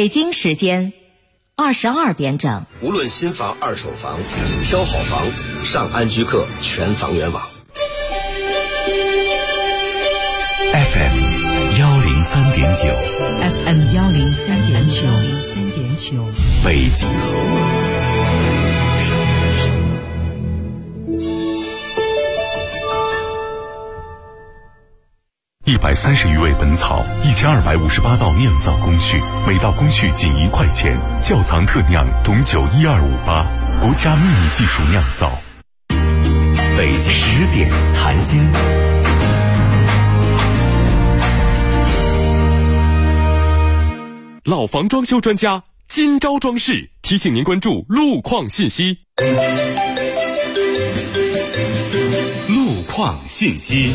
北京时间22点整。 无论新房、二手房，挑好房，上安居客全房源网。 FM 103.9 FM 103.9 北京。130余味本草，1258道酿造工序，每道工序仅1块钱。窖藏特酿董酒12588，国家秘密技术酿造。北京10点谈心。老房装修专家今朝装饰提醒您关注路况信息。路况信息。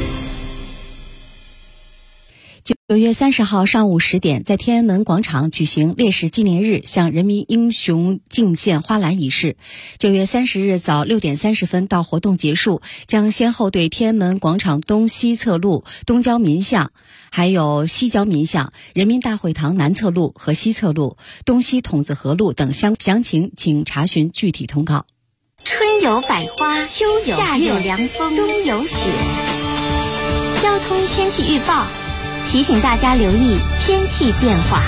9月30号上午10点，在天安门广场举行烈士纪念日向人民英雄敬献花篮仪式。9月30日早6点30分到活动结束，将先后对天安门广场东西侧路、东郊民巷，还有西郊民巷、人民大会堂南侧路和西侧路、东西筒子河路等详情请查询具体通告。 春有百花，秋有夏有凉风，冬有雪。交通天气预报提醒大家留意天气变化。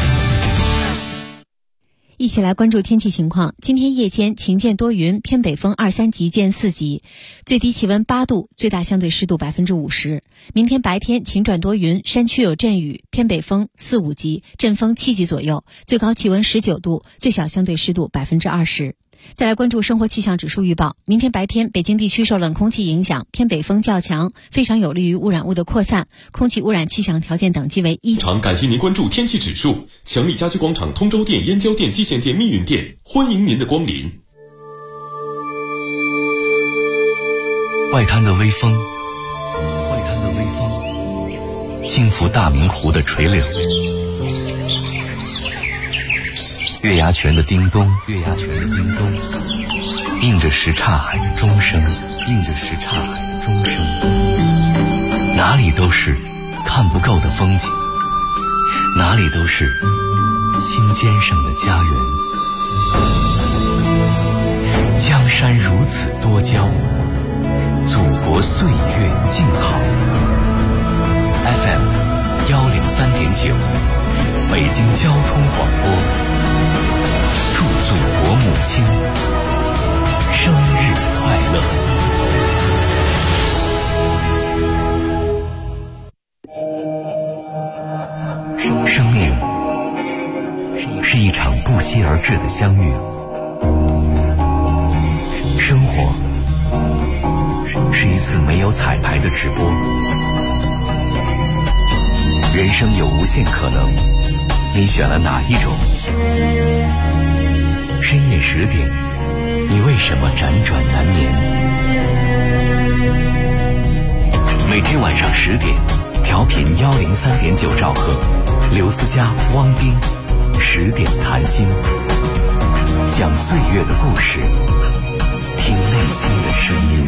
一起来关注天气情况。今天夜间晴间多云，偏北风2、3级见4级，最低气温8度，最大相对湿度50%。明天白天晴转多云，山区有阵雨，偏北风4、5级，阵风7级左右，最高气温19度，最小相对湿度20%。再来关注生活气象指数预报。明天白天，北京地区受冷空气影响，偏北风较强，非常有利于污染物的扩散，空气污染气象条件等级为1。 感谢您关注天气指数。强力家居广场通州店、燕郊店、蓟县店、密云店，欢迎您的光临。外滩的微风，轻拂大明湖的垂柳。月牙泉的叮咚，映着什刹海的钟声，哪里都是看不够的风景，哪里都是心尖上的家园。江山如此多娇，祖国岁月静好。FM 103.9，北京交通广播。祝祖国母亲生日快乐！生命是一场不期而至的相遇，生活是一次没有彩排的直播，人生有无限可能，你选了哪一种？深夜10点，你为什么辗转难眠？每天晚上10点，调频103.9兆赫，刘思佳、汪斌10点谈心，讲岁月的故事，听内心的声音。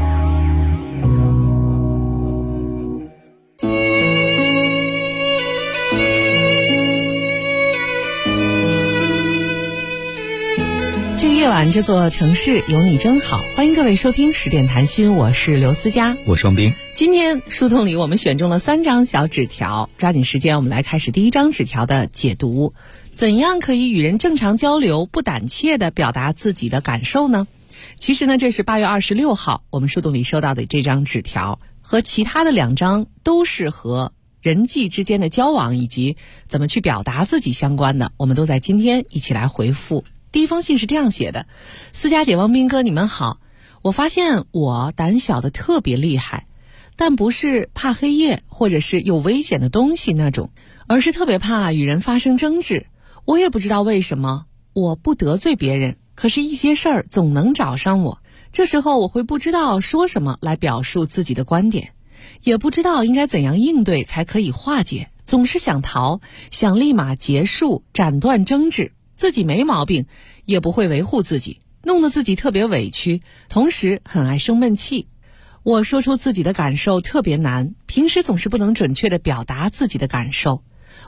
夜晚这座城市有你真好，欢迎各位收听10点谈心，我是刘思佳， 我是汪斌。 今天书童里我们选中了3张小纸条，抓紧时间我们来开始第1张纸条的解读。怎样可以与人正常交流，不胆怯地表达自己的感受呢？其实呢，这是8月26号我们书童里收到的这张纸条，和其他的2张都是和人际之间的交往以及怎么去表达自己相关的，我们都在今天一起来回复。第一封信是这样写的：思佳姐、汪斌哥，你们好。我发现我胆小的特别厉害，但不是怕黑夜或者是有危险的东西那种，而是特别怕与人发生争执。我也不知道为什么，我不得罪别人，可是一些事儿总能找上我。这时候我会不知道说什么来表述自己的观点，也不知道应该怎样应对才可以化解，总是想逃，想立马结束，斩断争执。自己没毛病，也不会维护自己，弄得自己特别委屈，同时很爱生闷气。我说出自己的感受特别难，平时总是不能准确地表达自己的感受。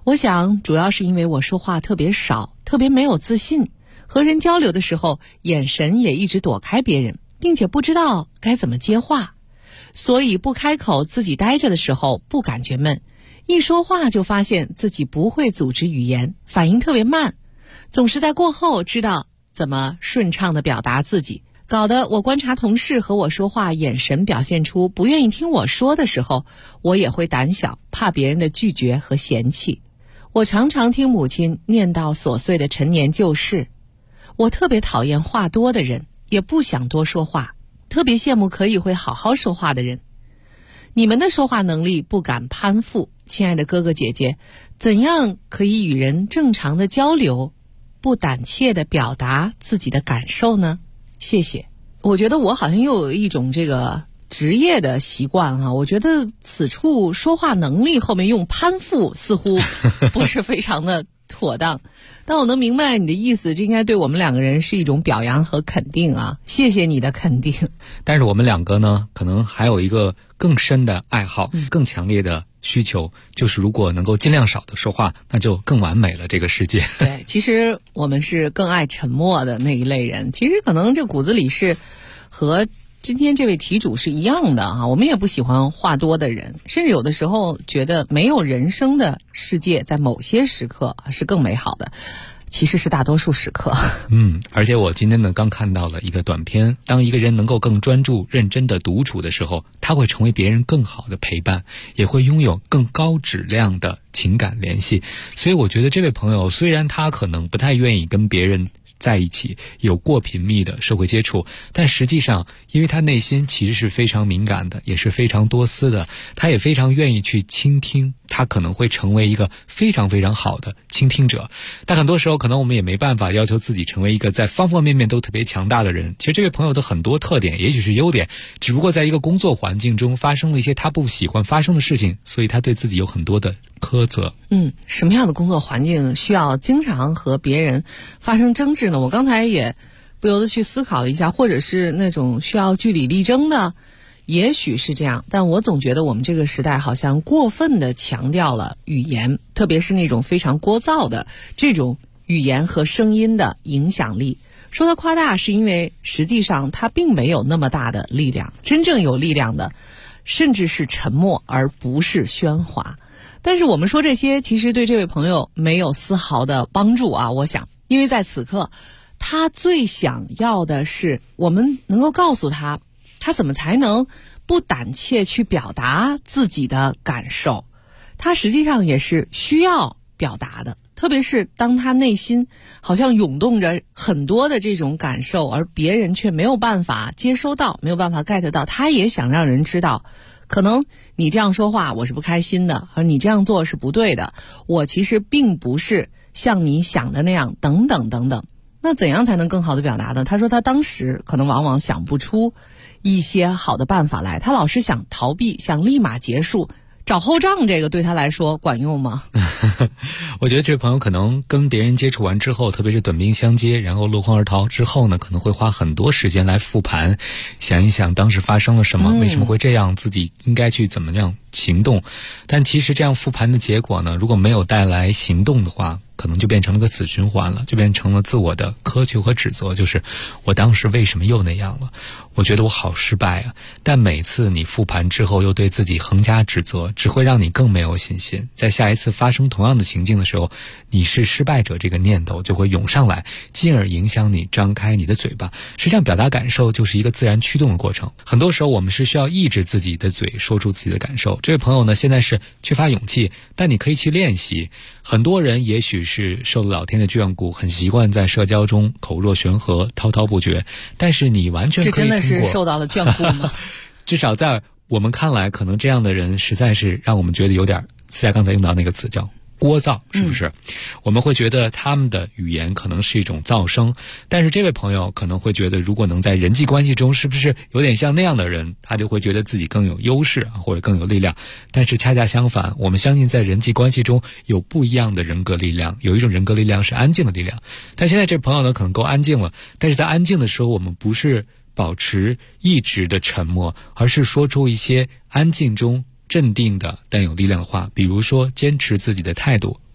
我想主要是因为我说话特别少，特别没有自信，和人交流的时候眼神也一直躲开别人，并且不知道该怎么接话，所以不开口自己待着的时候不感觉闷，一说话就发现自己不会组织语言，反应特别慢，总是在过后知道怎么顺畅地表达自己，搞得我观察同事和我说话眼神表现出不愿意听我说的时候，我也会胆小，怕别人的拒绝和嫌弃。我常常听母亲念叨琐碎的陈年旧事。我特别讨厌话多的人，也不想多说话，特别羡慕可以会好好说话的人。你们的说话能力不敢攀附，亲爱的哥哥姐姐，怎样可以与人正常的交流，不胆怯地表达自己的感受呢？谢谢。我觉得我好像又有一种这个职业的习惯哈，我觉得此处说话能力后面用攀附似乎不是非常的妥当，但我能明白你的意思，这应该对我们两个人是一种表扬和肯定啊，谢谢你的肯定。 但是我们两个呢，可能还有一个更深的爱好，更强烈的需求，就是如果能够尽量少的说话，那就更完美了这个世界。 对，其实我们是更爱沉默的那一类人，其实可能这骨子里是和今天这位题主是一样的啊，我们也不喜欢话多的人，甚至有的时候觉得没有人生的世界在某些时刻是更美好的，其实是大多数时刻。 而且我今天呢刚看到了一个短片，当一个人能够更专注认真的独处的时候，他会成为别人更好的陪伴，也会拥有更高质量的情感联系。所以我觉得这位朋友虽然他可能不太愿意跟别人在一起有过频密的社会接触，但实际上因为他内心其实是非常敏感的，也是非常多思的，他也非常愿意去倾听，他可能会成为一个非常非常好的倾听者。但很多时候可能我们也没办法要求自己成为一个在方方面面都特别强大的人。其实这位朋友的很多特点也许是优点，只不过在一个工作环境中发生了一些他不喜欢发生的事情，所以他对自己有很多的苛责。 什么样的工作环境需要经常和别人发生争执呢？我刚才也不由得去思考了一下，或者是那种需要据理力争的，也许是这样，但我总觉得我们这个时代好像过分的强调了语言，特别是那种非常聒噪的这种语言和声音的影响力。说它夸大是因为实际上它并没有那么大的力量，真正有力量的甚至是沉默而不是喧哗。但是我们说这些其实对这位朋友没有丝毫的帮助啊，我想，因为在此刻他最想要的是我们能够告诉他，他怎么才能不胆怯去表达自己的感受。他实际上也是需要表达的，特别是当他内心好像涌动着很多的这种感受，而别人却没有办法接收到，没有办法 get 到，他也想让人知道，可能你这样说话我是不开心的，而你这样做是不对的，我其实并不是像你想的那样，等等等等。那怎样才能更好的表达呢？他说他当时可能往往想不出一些好的办法来，他老是想逃避，想立马结束。找后账这个对他来说管用吗？ 我觉得这位朋友可能跟别人接触完之后，特别是短兵相接，然后落荒而逃之后呢，可能会花很多时间来复盘，想一想当时发生了什么，为什么会这样，自己应该去怎么样行动。但其实这样复盘的结果呢，如果没有带来行动的话，可能就变成了个死循环了，就变成了自我的苛求和指责，就是我当时为什么又那样了，我觉得我好失败啊。但每次你复盘之后又对自己横加指责，只会让你更没有信心，在下一次发生同样的情境的时候，你是失败者这个念头就会涌上来，进而影响你张开你的嘴巴。实际上表达感受就是一个自然驱动的过程，很多时候我们是需要抑制自己的嘴，说出自己的感受。这位朋友呢，现在是缺乏勇气，但你可以去练习。很多人也许是受了老天的眷顾，很习惯在社交中口若悬河，滔滔不绝，但是你完全可以这真的是受到了眷顾吗？ 至少在我们看来，可能这样的人实在是让我们觉得有点，在刚才用到那个词叫聒噪，是不是？我们会觉得他们的语言可能是一种噪声，但是这位朋友可能会觉得，如果能在人际关系中是不是有点像那样的人，他就会觉得自己更有优势或者更有力量。但是恰恰相反，我们相信在人际关系中有不一样的人格力量，有一种人格力量是安静的力量。但现在这朋友呢，可能够安静了，但是在安静的时候，我们不是保持一直的沉默，而是说出一些安静中镇定的但有力量的话，比如说坚持自己的态度，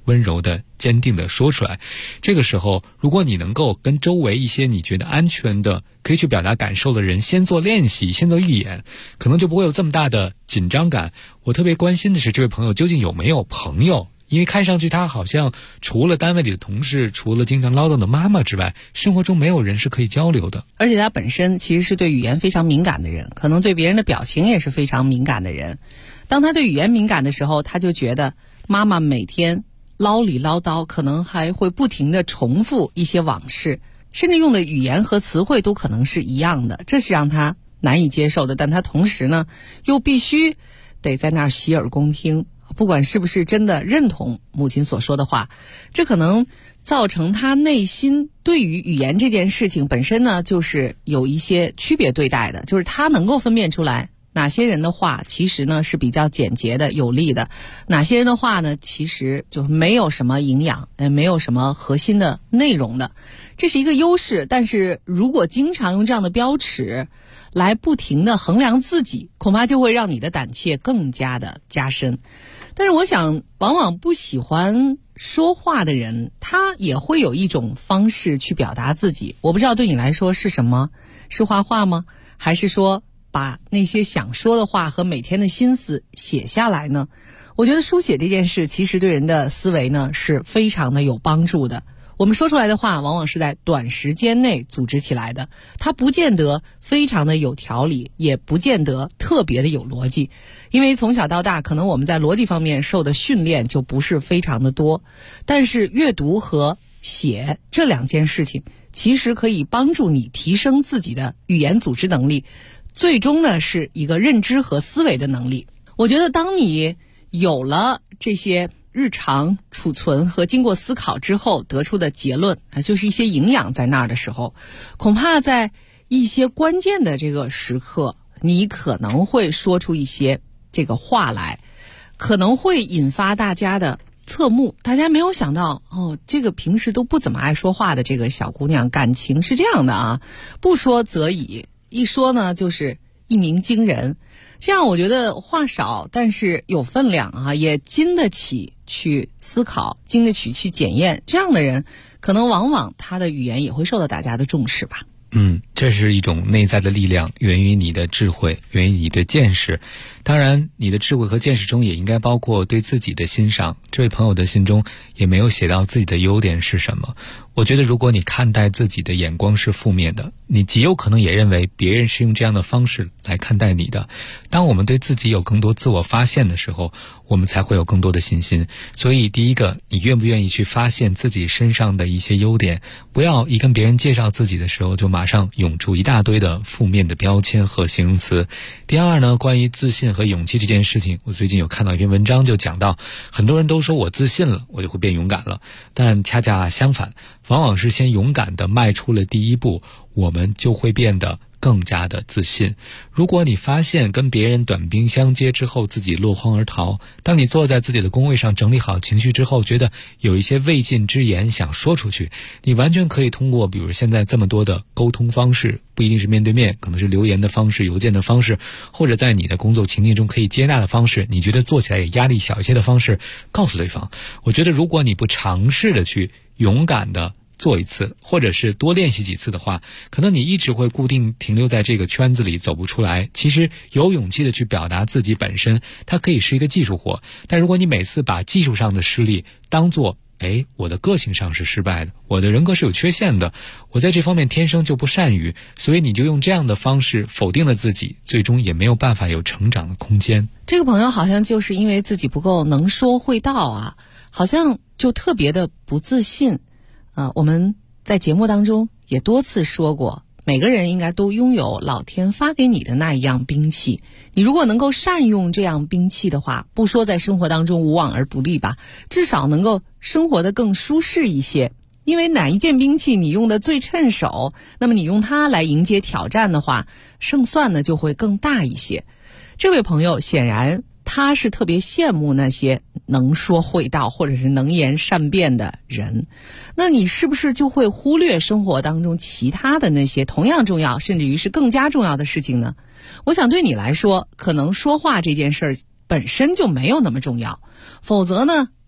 温柔的、坚定的说出来。这个时候，如果你能够跟周围一些你觉得安全的、可以去表达感受的人先做练习、先做预演，可能就不会有这么大的紧张感。我特别关心的是，这位朋友究竟有没有朋友？因为看上去他好像除了单位里的同事，除了经常唠叨的妈妈之外，生活中没有人是可以交流的。 而且他本身其实是对语言非常敏感的人，可能对别人的表情也是非常敏感的人。当他对语言敏感的时候，他就觉得妈妈每天唠里唠叨，可能还会不停地重复一些往事，甚至用的语言和词汇都可能是一样的，这是让他难以接受的。但他同时呢，又必须得在那儿洗耳恭听，不管是不是真的认同母亲所说的话，这可能造成他内心对于语言这件事情本身呢，就是有一些区别对待的，就是他能够分辨出来哪些人的话其实呢是比较简洁的、有力的，哪些人的话呢其实就没有什么营养，没有什么核心的内容的。这是一个优势，但是如果经常用这样的标尺来不停地衡量自己，恐怕就会让你的胆怯更加的加深。但是我想，往往不喜欢说话的人，他也会有一种方式去表达自己。我不知道对你来说是什么？是画画吗？还是说把那些想说的话和每天的心思写下来呢？我觉得书写这件事其实对人的思维呢是非常的有帮助的。我们说出来的话往往是在短时间内组织起来的，它不见得非常的有条理，也不见得特别的有逻辑。因为从小到大，可能我们在逻辑方面受的训练就不是非常的多，但是阅读和写这两件事情其实可以帮助你提升自己的语言组织能力，最终呢是一个认知和思维的能力。我觉得当你有了这些日常储存和经过思考之后得出的结论，就是一些营养在那儿的时候，恐怕在一些关键的这个时刻，你可能会说出一些这个话来，可能会引发大家的侧目。大家没有想到，这个平时都不怎么爱说话的这个小姑娘，感情是这样的啊，不说则已，一说呢就是一鸣惊人。这样我觉得话少，但是有分量啊，也经得起去思考，经得起去检验。这样的人，可能往往他的语言也会受到大家的重视吧。 这是一种内在的力量，源于你的智慧，源于你的见识。当然，你的智慧和见识中也应该包括对自己的欣赏。这位朋友的信中也没有写到自己的优点是什么。我觉得如果你看待自己的眼光是负面的，你极有可能也认为别人是用这样的方式来看待你的。当我们对自己有更多自我发现的时候，我们才会有更多的信心。所以第一个，你愿不愿意去发现自己身上的一些优点，不要一跟别人介绍自己的时候就马上涌出一大堆的负面的标签和形容词。第二呢，关于自信和勇气这件事情，我最近有看到一篇文章，就讲到很多人都说我自信了，我就会变勇敢了，但恰恰相反，往往是先勇敢地迈出了第一步，我们就会变得更加的自信。如果你发现跟别人短兵相接之后自己落荒而逃，当你坐在自己的工位上整理好情绪之后，觉得有一些未尽之言想说出去，你完全可以通过比如现在这么多的沟通方式，不一定是面对面，可能是留言的方式、邮件的方式，或者在你的工作情境中可以接纳的方式，你觉得做起来也压力小一些的方式告诉对方。我觉得如果你不尝试的去勇敢的做一次，或者是多练习几次的话，可能你一直会固定停留在这个圈子里走不出来。其实有勇气的去表达自己本身，它可以是一个技术活，但如果你每次把技术上的失利当作我的个性上是失败的，我的人格是有缺陷的，我在这方面天生就不善于，所以你就用这样的方式否定了自己，最终也没有办法有成长的空间。 这个朋友好像就是因为自己不够能说会道啊，好像就特别的不自信。我们在节目当中也多次说过，每个人应该都拥有老天发给你的那一样兵器。你如果能够善用这样兵器的话，不说在生活当中无往而不利吧，至少能够生活得更舒适一些。因为哪一件兵器你用的最趁手，那么你用它来迎接挑战的话，胜算呢就会更大一些。这位朋友显然他是特别羡慕那些能说会道或者是能言善辩的人，那你是不是就会忽略生活当中其他的那些同样重要甚至于是更加重要的事情呢？我想对你来说，可能说话这件事儿本身就没有那么重要，否则呢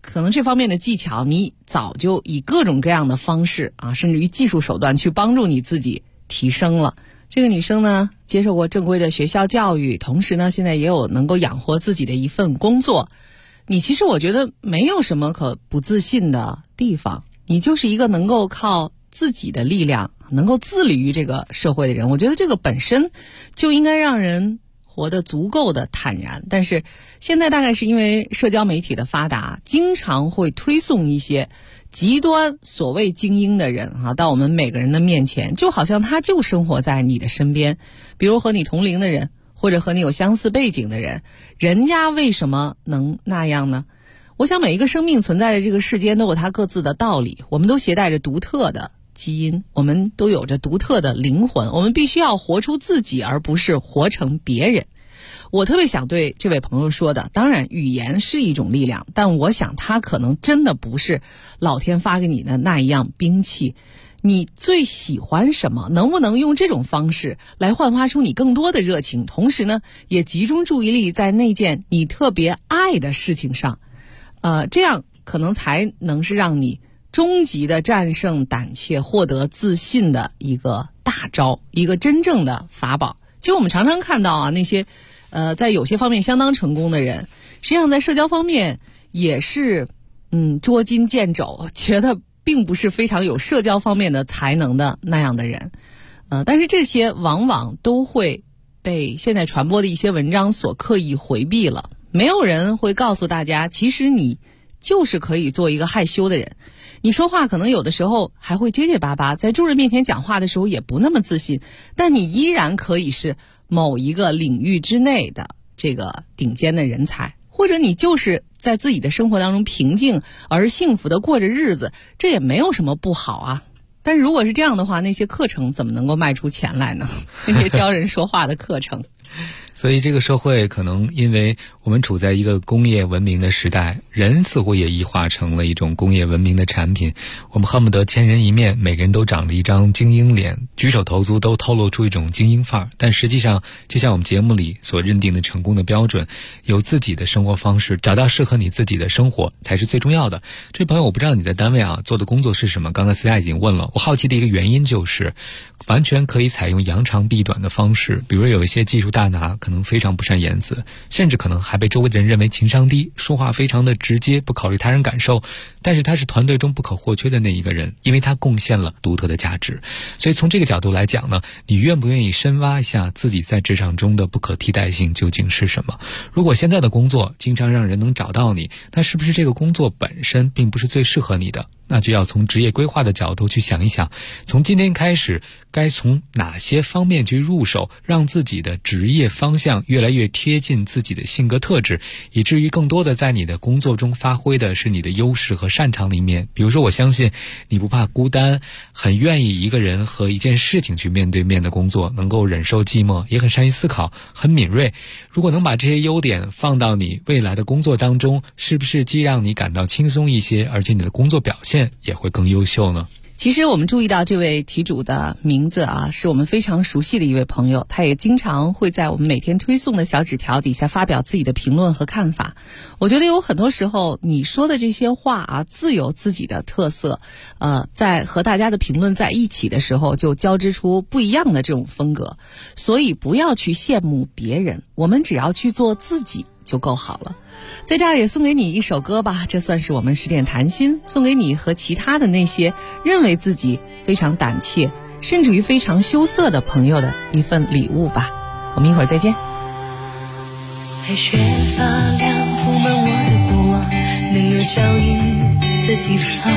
可能这方面的技巧你早就以各种各样的方式啊，甚至于技术手段去帮助你自己提升了。这个女生呢，接受过正规的学校教育，同时呢，现在也有能够养活自己的一份工作。你其实我觉得没有什么可不自信的地方，你就是一个能够靠自己的力量能够自立于这个社会的人。我觉得这个本身就应该让人活得足够的坦然。但是现在大概是因为社交媒体的发达，经常会推送一些极端所谓精英的人到我们每个人的面前，就好像他就生活在你的身边。比如和你同龄的人，或者和你有相似背景的人，人家为什么能那样呢？我想每一个生命存在的这个世间都有它各自的道理，我们都携带着独特的基因，我们都有着独特的灵魂，我们必须要活出自己，而不是活成别人。我特别想对这位朋友说的，当然语言是一种力量，但我想它可能真的不是老天发给你的那一样兵器。你最喜欢什么？能不能用这种方式来焕发出你更多的热情，同时呢，也集中注意力在那件你特别爱的事情上。这样可能才能是让你终极的战胜胆怯、获得自信的一个大招，一个真正的法宝。其实我们常常看到那些在有些方面相当成功的人，实际上在社交方面也是捉襟见肘，觉得并不是非常有社交方面的才能的那样的人。但是这些往往都会被现在传播的一些文章所刻意回避了。没有人会告诉大家，其实你就是可以做一个害羞的人，你说话可能有的时候还会结结巴巴，在众人面前讲话的时候也不那么自信，但你依然可以是某一个领域之内的这个顶尖的人才，或者你就是在自己的生活当中平静而幸福的过着日子，这也没有什么不好啊。但如果是这样的话，那些课程怎么能够卖出钱来呢？那些教人说话的课程。 所以这个社会可能因为我们处在一个工业文明的时代，人似乎也异化成了一种工业文明的产品。我们恨不得千人一面，每个人都长着一张精英脸，举手投足都透露出一种精英范儿。但实际上，就像我们节目里所认定的成功的标准，有自己的生活方式，找到适合你自己的生活才是最重要的。这位朋友，我不知道你的单位做的工作是什么，刚才私下已经问了。我好奇的一个原因就是完全可以采用扬长避短的方式，比如有一些技术大拿可能非常不善言辞，甚至可能还被周围的人认为情商低，说话非常的直接，不考虑他人感受，但是他是团队中不可或缺的那一个人，因为他贡献了独特的价值。所以从这个角度来讲呢，你愿不愿意深挖一下自己在职场中的不可替代性究竟是什么？如果现在的工作经常让人能找到你，那是不是这个工作本身并不是最适合你的？那就要从职业规划的角度去想一想，从今天开始该从哪些方面去入手，让自己的职业方向越来越贴近自己的性格特质，以至于更多的在你的工作中发挥的是你的优势和擅长的一面。比如说，我相信你不怕孤单，很愿意一个人和一件事情去面对面的工作，能够忍受寂寞，也很善于思考，很敏锐。如果能把这些优点放到你未来的工作当中，是不是既让你感到轻松一些，而且你的工作表现也会更优秀呢？ 其实我们注意到这位题主的名字是我们非常熟悉的一位朋友，他也经常会在我们每天推送的小纸条底下发表自己的评论和看法。我觉得有很多时候你说的这些话自有自己的特色，在和大家的评论在一起的时候就交织出不一样的这种风格。所以不要去羡慕别人，我们只要去做自己就够好了。在这儿也送给你一首歌吧，这算是我们10点谈心送给你和其他的那些认为自己非常胆怯甚至于非常羞涩的朋友的一份礼物吧。我们一会儿再见。 白雪发亮铺满我的过往，没有脚印的地方，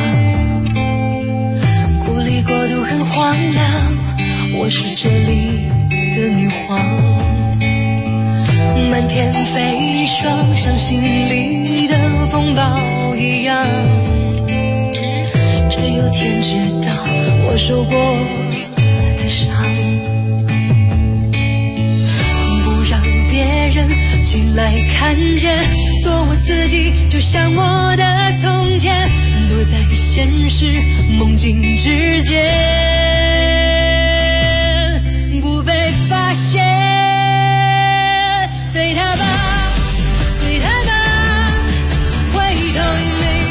孤立国度很荒凉，我是这里的女皇，满天飞霜像心里的风暴一样，只有天知道我受过的伤，不让别人进来看见，做我自己就像我的从前，躲在现实梦境之间，不被发现，随他吧，随他吧，回头也没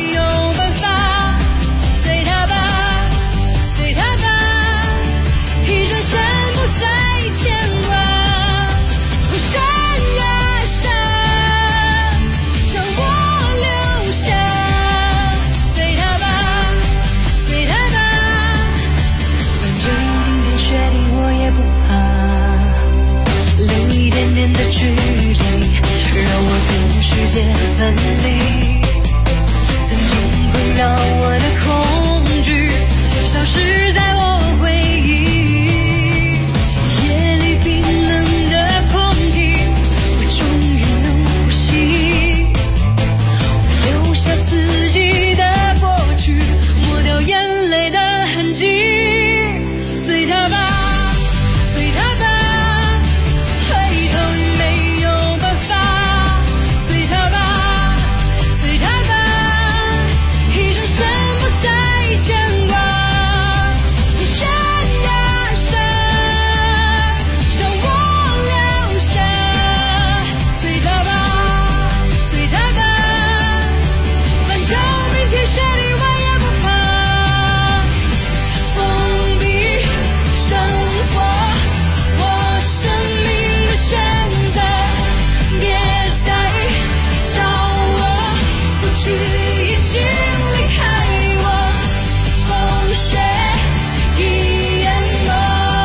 的距离，让我跟世界分离。曾经困扰我的恐惧，消失在我回忆。夜里冰冷的空气，我终于能呼吸。留下自己的过去，抹掉眼泪的痕迹。随它吧，随它吧，回头已没有办法。随它吧，随它吧，一转身不再牵挂。一闪呀闪，让我留下。随它吧，随它吧，反正明天谁离我也不怕。封闭生活，我生命的选择，别再找我，过去已经离开我，风雪已淹没。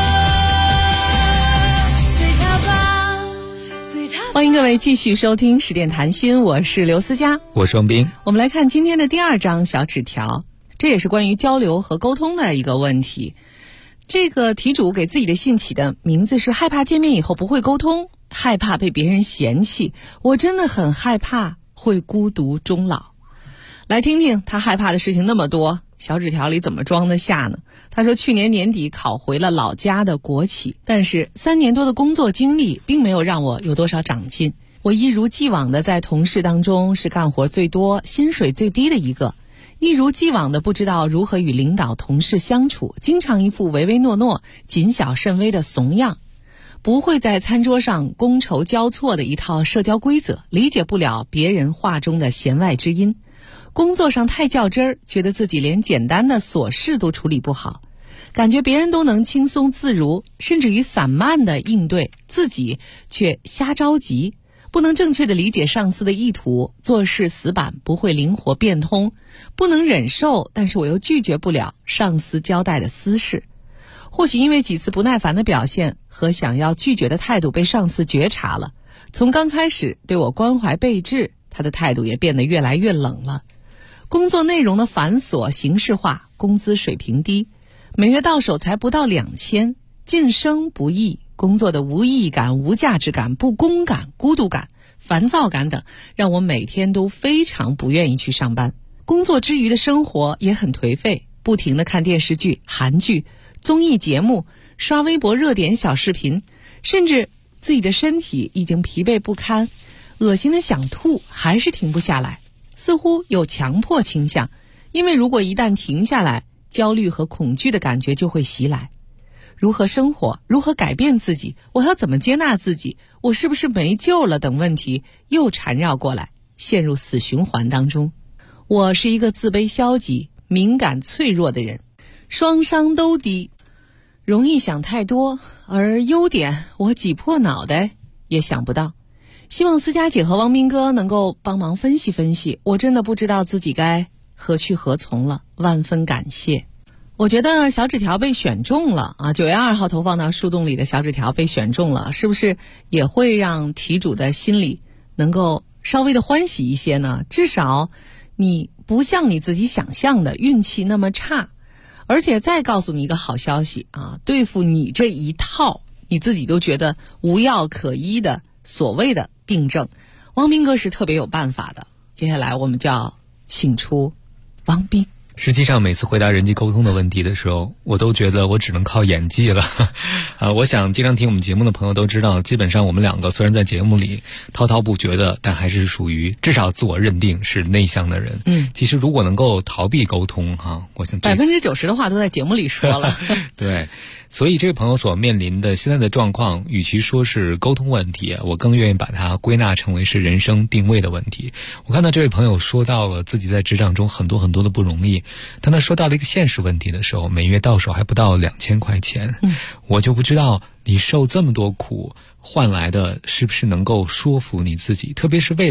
随它吧，随它吧。 欢迎各位继续收听十点谈心，我是刘思佳。 我是王斌。 我们来看今天的第2张小纸条，这也是关于交流和沟通的一个问题。这个题主给自己的信起的名字是害怕见面以后不会沟通，害怕被别人嫌弃，我真的很害怕会孤独终老。来听听他害怕的事情那么多，小纸条里怎么装得下呢？他说去年年底考回了老家的国企，但是3年多的工作经历并没有让我有多少长进，我一如既往的在同事当中是干活最多、薪水最低的一个，一如既往的不知道如何与领导同事相处，经常一副唯唯诺诺、谨小慎微的怂样，不会在餐桌上觥筹交错的一套社交规则，理解不了别人话中的弦外之音，工作上太较真儿，觉得自己连简单的琐事都处理不好，感觉别人都能轻松自如，甚至于散漫的应对，自己却瞎着急，不能正确的理解上司的意图，做事死板，不会灵活变通，不能忍受，但是我又拒绝不了上司交代的私事。或许因为几次不耐烦的表现和想要拒绝的态度被上司觉察了，从刚开始对我关怀备至，他的态度也变得越来越冷了。工作内容的繁琐形式化，工资水平低，每月到手才不到2000，晋升不易，工作的无意义感、无价值感、不公感、孤独感、烦躁感等，让我每天都非常不愿意去上班。工作之余的生活也很颓废，不停地看电视剧、韩剧、综艺节目，刷微博热点小视频，甚至自己的身体已经疲惫不堪，恶心的想吐，还是停不下来，似乎有强迫倾向，因为如果一旦停下来，焦虑和恐惧的感觉就会袭来。如何生活，如何改变自己，我要怎么接纳自己，我是不是没救了等问题又缠绕过来，陷入死循环当中。我是一个自卑消极、敏感脆弱的人，双商都低，容易想太多，而优点我挤破脑袋也想不到。希望思佳姐和汪斌哥能够帮忙分析分析，我真的不知道自己该何去何从了，万分感谢。我觉得小纸条被选中了啊，9月2号投放到树洞里的小纸条被选中了，是不是也会让题主的心里能够稍微的欢喜一些呢？至少你不像你自己想象的运气那么差，而且再告诉你一个好消息啊，对付你这一套你自己都觉得无药可医的所谓的病症，汪斌哥是特别有办法的。接下来我们就要请出汪斌。 实际上每次回答人际沟通的问题的时候，我都觉得我只能靠演技了。我想经常听我们节目的朋友都知道，基本上我们两个虽然在节目里滔滔不绝的，但还是属于至少自我认定是内向的人。其实如果能够逃避沟通我想 90%的话都在节目里说了。 对，所以这位朋友所面临的现在的状况，与其说是沟通问题，我更愿意把它归纳成为是人生定位的问题。我看到这位朋友说到了自己在职场中很多很多的不容易，当他说到了一个现实问题的时候，每月到手还不到2000块钱，我就不知道你受这么多苦换来的是不是能够说服你自己，特别是未来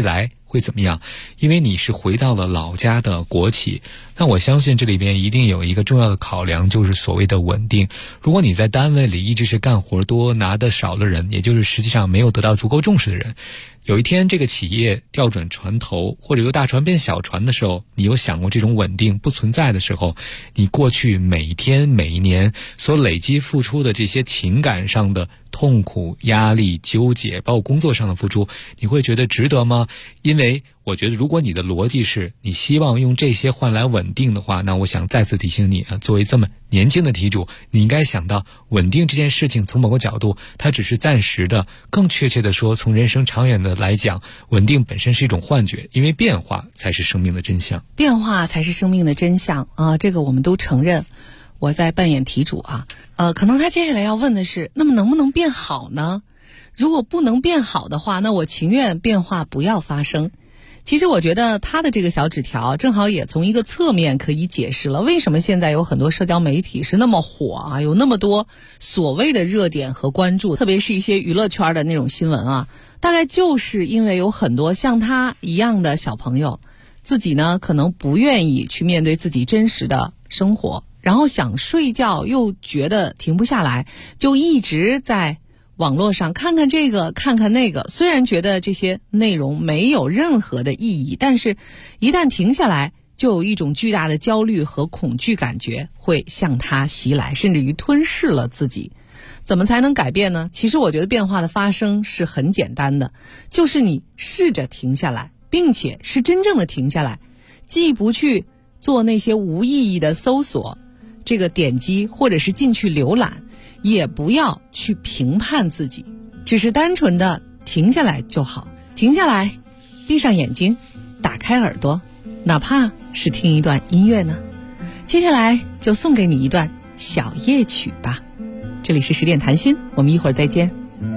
会怎么样？因为你是回到了老家的国企，那我相信这里边一定有一个重要的考量，就是所谓的稳定。如果你在单位里一直是干活多拿得少的人，也就是实际上没有得到足够重视的人，有一天这个企业调转船头，或者由大船变小船的时候，你有想过这种稳定不存在的时候，你过去每一天每一年所累积付出的这些情感上的痛苦、压力、纠结，包括工作上的付出，你会觉得值得吗？因为我觉得如果你的逻辑是你希望用这些换来稳定的话，那我想再次提醒你作为这么年轻的题主，你应该想到稳定这件事情从某个角度它只是暂时的，更确切的说，从人生长远的来讲，稳定本身是一种幻觉，因为变化才是生命的真相。 变化才是生命的真相啊，这个我们都承认。我在扮演题主啊，可能他接下来要问的是，那么能不能变好呢？如果不能变好的话，那我情愿变化不要发生。其实我觉得他的这个小纸条正好也从一个侧面可以解释了为什么现在有很多社交媒体是那么火啊，有那么多所谓的热点和关注，特别是一些娱乐圈的那种新闻啊，大概就是因为有很多像他一样的小朋友，自己呢可能不愿意去面对自己真实的生活，然后想睡觉又觉得停不下来，就一直在网络上看看这个看看那个，虽然觉得这些内容没有任何的意义，但是一旦停下来，就有一种巨大的焦虑和恐惧感觉会向他袭来，甚至于吞噬了自己。怎么才能改变呢？其实我觉得变化的发生是很简单的，就是你试着停下来，并且是真正的停下来，既不去做那些无意义的搜索，这个点击或者是进去浏览，也不要去评判自己，只是单纯的停下来就好。停下来，闭上眼睛，打开耳朵，哪怕是听一段音乐呢。接下来就送给你一段小夜曲吧。这里是10点谈心，我们一会儿再见。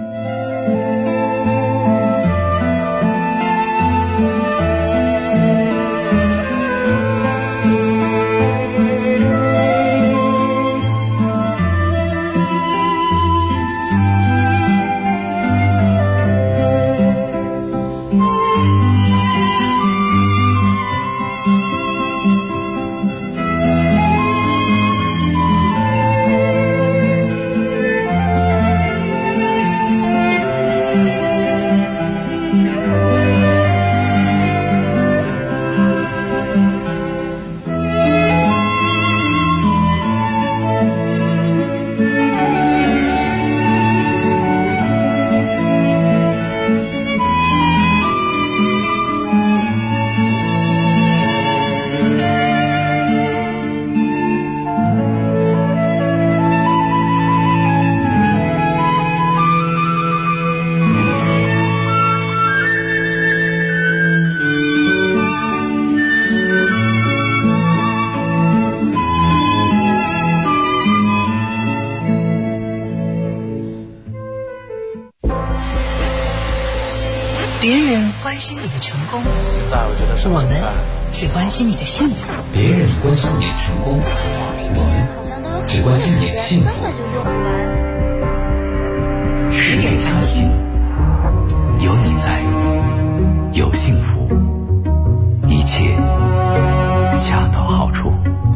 别人关心你的成功， 现在我觉得我们只关心你的幸福。 别人关心你的成功，我们只关心你的幸福。 10点谈心，有你在，有幸福，一切恰到好处。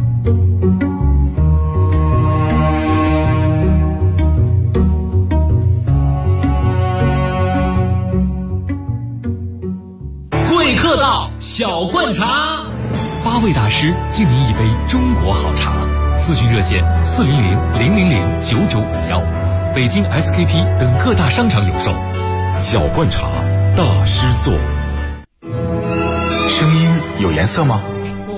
贵客到，小灌茶 ，8位大师敬您一杯中国好茶。咨询热线400-000-9951，北京 SKP 等各大商场有售。 小灌茶，大师座。声音有颜色吗？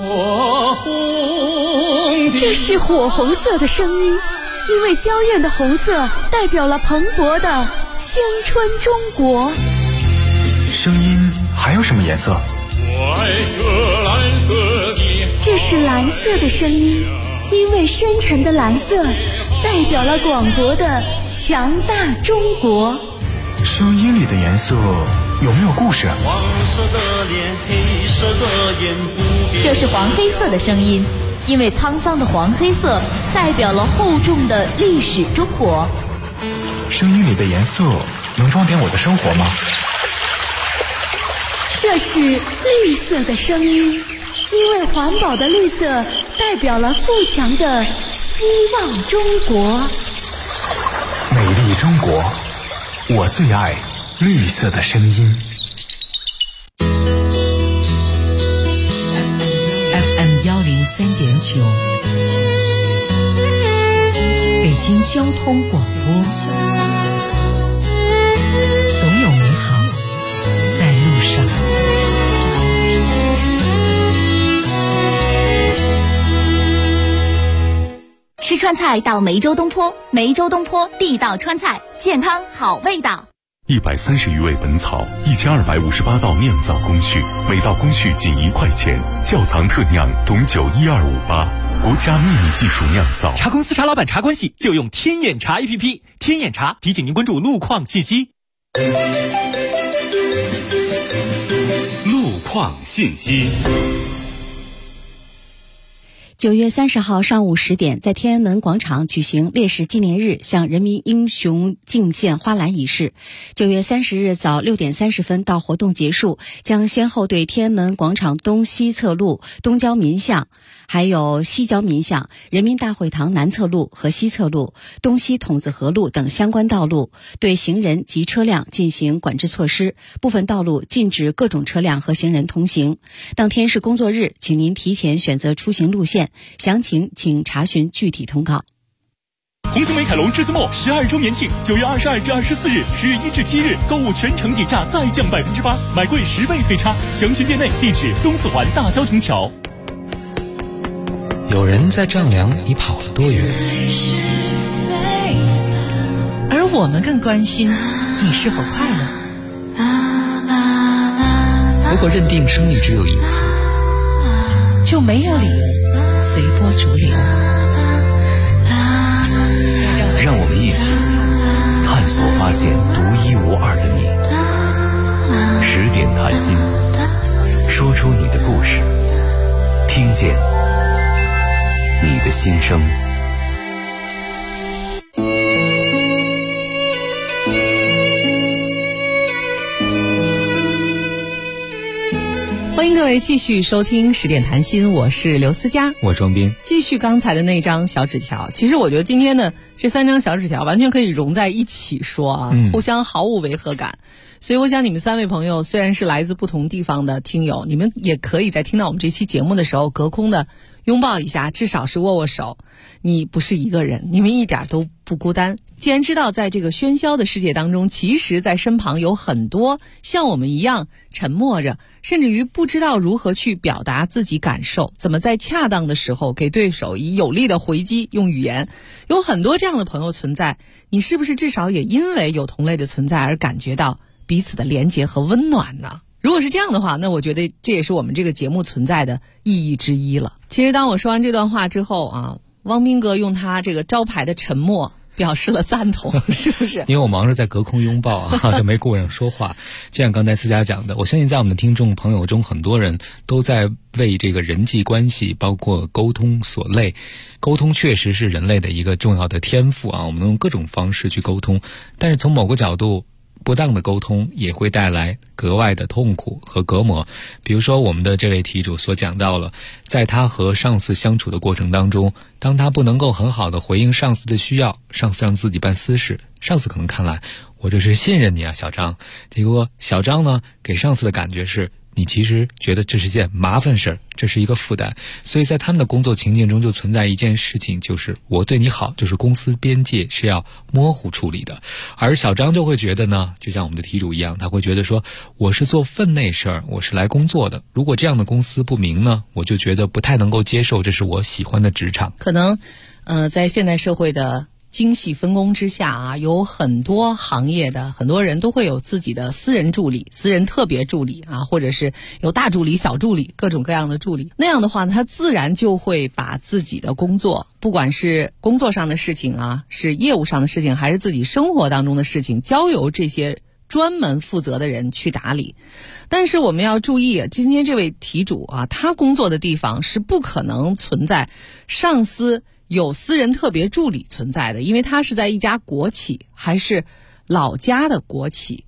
这是火红色的声音，因为娇艳的红色代表了蓬勃的青春中国。 声音还有什么颜色？ 我爱这蓝色的。 这是蓝色的声音，因为深沉的蓝色代表了广博的强大中国。 声音里的颜色有没有故事？ 黄色的脸，黑色的眼，不变。 这是黄黑色的声音，因为沧桑的黄黑色代表了厚重的历史中国。 声音里的颜色能装点我的生活吗？ 这是绿色的声音，因为环保的绿色代表了富强的希望中国。 美丽中国，我最爱绿色的声音。 FM 103.9，北京交通广播，总有美好在路上。 吃川菜到梅州东坡，梅州东坡地道川菜，健康好味道。 130余味本草，1258道酿造工序，每道工序仅1块钱。窖藏特酿董酒12588，国家秘密技术酿造。 茶公司茶老板茶关系就用天眼茶 APP， 天眼茶提醒您关注路况信息。 路况信息。 9月30号上午10点，在天安门广场举行烈士纪念日向人民英雄敬献花篮仪式。9月30日早6点30分到活动结束，将先后对天安门广场东西侧路、东郊民巷、还有西郊民巷、人民大会堂南侧路和西侧路、东西筒子河路等相关道路对行人及车辆进行管制措施，部分道路禁止各种车辆和行人同行。当天是工作日，请您提前选择出行路线，详情请查询具体通告。 红星美凯龙栀子墨12周年庆，9月22至24日，10月1至7日，购物全程底价再降8%，买贵10倍退差。详询店内，地址东四环大郊亭桥。 有人在丈量你跑了多远， 而我们更关心你是否快乐。 如果认定生命只有一次， 就没有理由随波逐流。 让我们一起探索发现独一无二的你。10点谈心，说出你的故事，听见你的心声。 欢迎各位继续收听10点谈心，我是刘思佳， 我庄斌。 继续刚才的那张小纸条，其实我觉得今天的这3张小纸条完全可以融在一起说啊，互相毫无违和感。所以我想你们3位朋友虽然是来自不同地方的听友，你们也可以在听到我们这期节目的时候隔空的拥抱一下，至少是握握手。你不是一个人，你们一点都不孤单。既然知道在这个喧嚣的世界当中，其实在身旁有很多像我们一样沉默着，甚至于不知道如何去表达自己感受，怎么在恰当的时候给对手以有力的回击，用语言。有很多这样的朋友存在，你是不是至少也因为有同类的存在而感觉到彼此的连结和温暖呢？如果是这样的话，那我觉得这也是我们这个节目存在的意义之一了。其实当我说完这段话之后啊，汪斌哥用他这个招牌的沉默表示了赞同，是不是？ 因为我忙着在隔空拥抱啊，就没顾上说话。就像刚才思佳讲的，我相信在我们的听众朋友中，很多人都在为这个人际关系包括沟通所累。沟通确实是人类的一个重要的天赋啊，我们用各种方式去沟通，但是从某个角度，不当的沟通也会带来格外的痛苦和隔膜。比如说我们的这位题主所讲到了，在他和上司相处的过程当中，当他不能够很好的回应上司的需要，上司让自己办私事，上司可能看来我这是信任你啊小张，结果小张呢给上司的感觉是你其实觉得这是件麻烦事儿，这是一个负担。所以在他们的工作情境中就存在一件事情，就是我对你好，就是公司边界是要模糊处理的。而小张就会觉得呢，就像我们的题主一样，他会觉得说我是做分内事儿，我是来工作的，如果这样的公司不明呢，我就觉得不太能够接受，这是我喜欢的职场。 可能在现代社会的精细分工之下啊，有很多行业的很多人都会有自己的私人助理、私人特别助理啊，或者是有大助理、小助理，各种各样的助理。那样的话呢，他自然就会把自己的工作，不管是工作上的事情啊，是业务上的事情，还是自己生活当中的事情，交由这些专门负责的人去打理。但是我们要注意，今天这位题主啊，他工作的地方是不可能存在上司有私人特别助理存在的，因为他是在一家国企，还是老家的国企。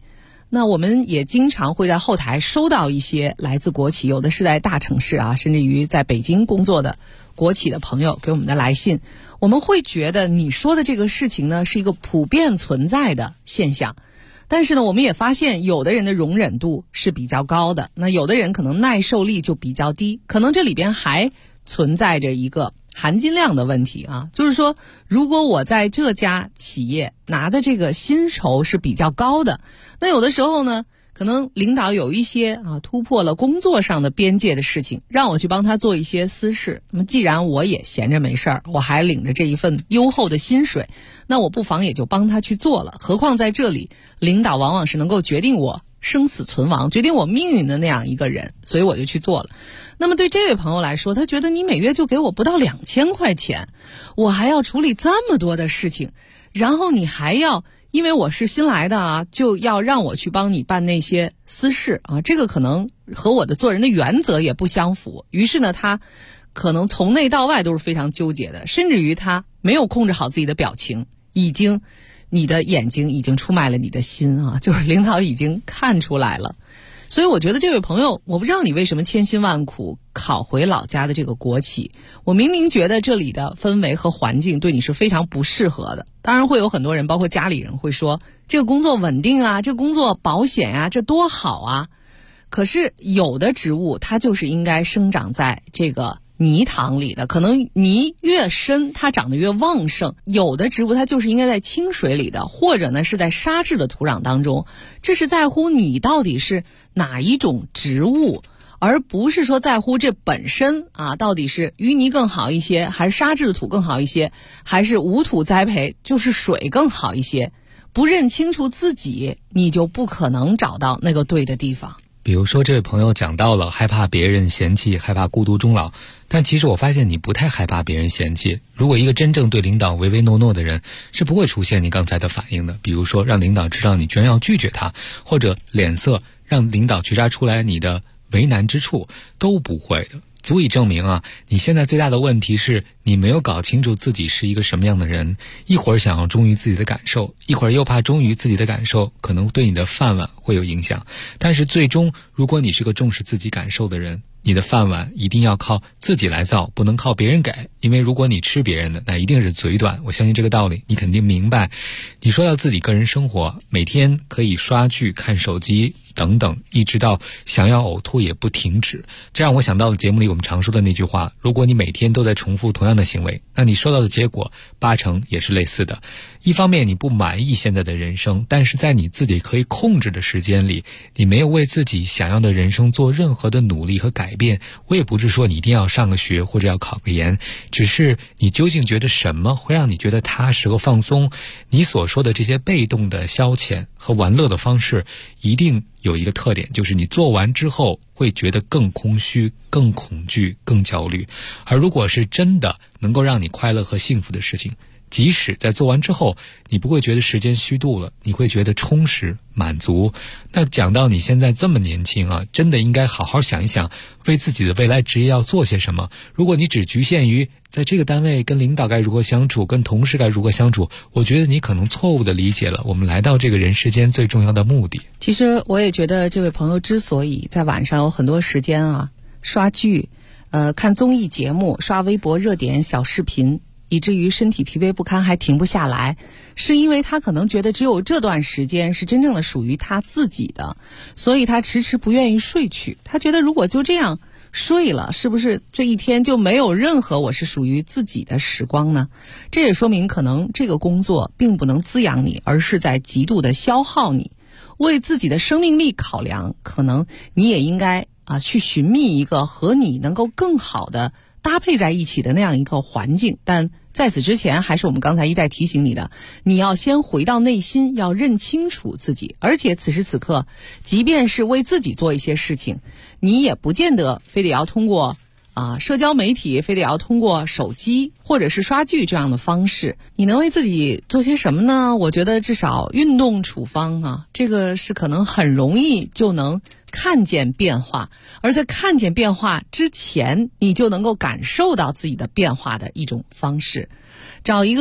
那我们也经常会在后台收到一些来自国企，有的是在大城市啊，甚至于在北京工作的国企的朋友给我们的来信。我们会觉得你说的这个事情呢，是一个普遍存在的现象。但是呢，我们也发现有的人的容忍度是比较高的，那有的人可能耐受力就比较低，可能这里边还存在着一个含金量的问题啊，就是说，如果我在这家企业拿的这个薪酬是比较高的，那有的时候呢，可能领导有一些突破了工作上的边界的事情，让我去帮他做一些私事。那么既然我也闲着没事儿，我还领着这一份优厚的薪水，那我不妨也就帮他去做了。何况在这里，领导往往是能够决定我生死存亡、决定我命运的那样一个人，所以我就去做了。那么对这位朋友来说，他觉得你每月就给我不到2000块钱，我还要处理这么多的事情，然后你还要因为我是新来的啊，就要让我去帮你办那些私事啊，这个可能和我的做人的原则也不相符。于是呢，他可能从内到外都是非常纠结的，甚至于他没有控制好自己的表情，你的眼睛已经出卖了你的心啊，就是领导已经看出来了。所以我觉得这位朋友，我不知道你为什么千辛万苦考回老家的这个国企，我明明觉得这里的氛围和环境对你是非常不适合的。当然会有很多人，包括家里人会说，这个工作稳定啊，这个工作保险啊，这多好啊。可是有的植物它就是应该生长在这个泥塘里的，可能泥越深它长得越旺盛，有的植物它就是应该在清水里的，或者呢是在沙质的土壤当中。这是在乎你到底是哪一种植物，而不是说在乎这本身啊到底是淤泥更好一些，还是沙质的土更好一些，还是无土栽培就是水更好一些。不认清楚自己，你就不可能找到那个对的地方。 比如说这位朋友讲到了害怕别人嫌弃，害怕孤独终老，但其实我发现你不太害怕别人嫌弃。如果一个真正对领导唯唯诺诺的人，是不会出现你刚才的反应的，比如说让领导知道你居然要拒绝他，或者脸色让领导觉察出来你的为难之处，都不会的。足以证明啊，你现在最大的问题是你没有搞清楚自己是一个什么样的人，一会儿想要忠于自己的感受，一会儿又怕忠于自己的感受可能对你的饭碗会有影响。但是最终如果你是个重视自己感受的人，你的饭碗一定要靠自己来造，不能靠别人给。因为如果你吃别人的，那一定是嘴短。我相信这个道理你肯定明白。你说到自己个人生活，每天可以刷剧、看手机等等，一直到想要呕吐也不停止。这让我想到了节目里我们常说的那句话，如果你每天都在重复同样的行为，那你收到的结果80%也是类似的。一方面你不满意现在的人生，但是在你自己可以控制的时间里，你没有为自己想要的人生做任何的努力和改变。我也不是说你一定要上个学或者要考个研，只是你究竟觉得什么会让你觉得踏实和放松。你所说的这些被动的消遣和玩乐的方式一定有一个特点，就是你做完之后会觉得更空虚、更恐惧、更焦虑。而如果是真的能够让你快乐和幸福的事情，即使在做完之后你不会觉得时间虚度了，你会觉得充实满足。那讲到你现在这么年轻啊，真的应该好好想一想为自己的未来职业要做些什么。如果你只局限于在这个单位跟领导该如何相处，跟同事该如何相处，我觉得你可能错误地理解了我们来到这个人世间最重要的目的。 其实我也觉得这位朋友之所以在晚上有很多时间啊刷剧、看综艺节目、刷微博热点小视频，以至于身体疲惫不堪还停不下来，是因为他可能觉得只有这段时间是真正的属于他自己的，所以他迟迟不愿意睡去。他觉得如果就这样睡了，是不是这一天就没有任何我是属于自己的时光呢？这也说明可能这个工作并不能滋养你，而是在极度的消耗你。为自己的生命力考量，可能你也应该去寻觅一个和你能够更好的搭配在一起的那样一个环境。但在此之前，还是我们刚才一再提醒你的，你要先回到内心，要认清楚自己。而且此时此刻，即便是为自己做一些事情，你也不见得非得要通过社交媒体，非得要通过手机或者是刷剧这样的方式。你能为自己做些什么呢？我觉得至少运动处方这个是可能很容易就能看见变化，而在看见变化之前，你就能够感受到自己的变化的一种方式。找一个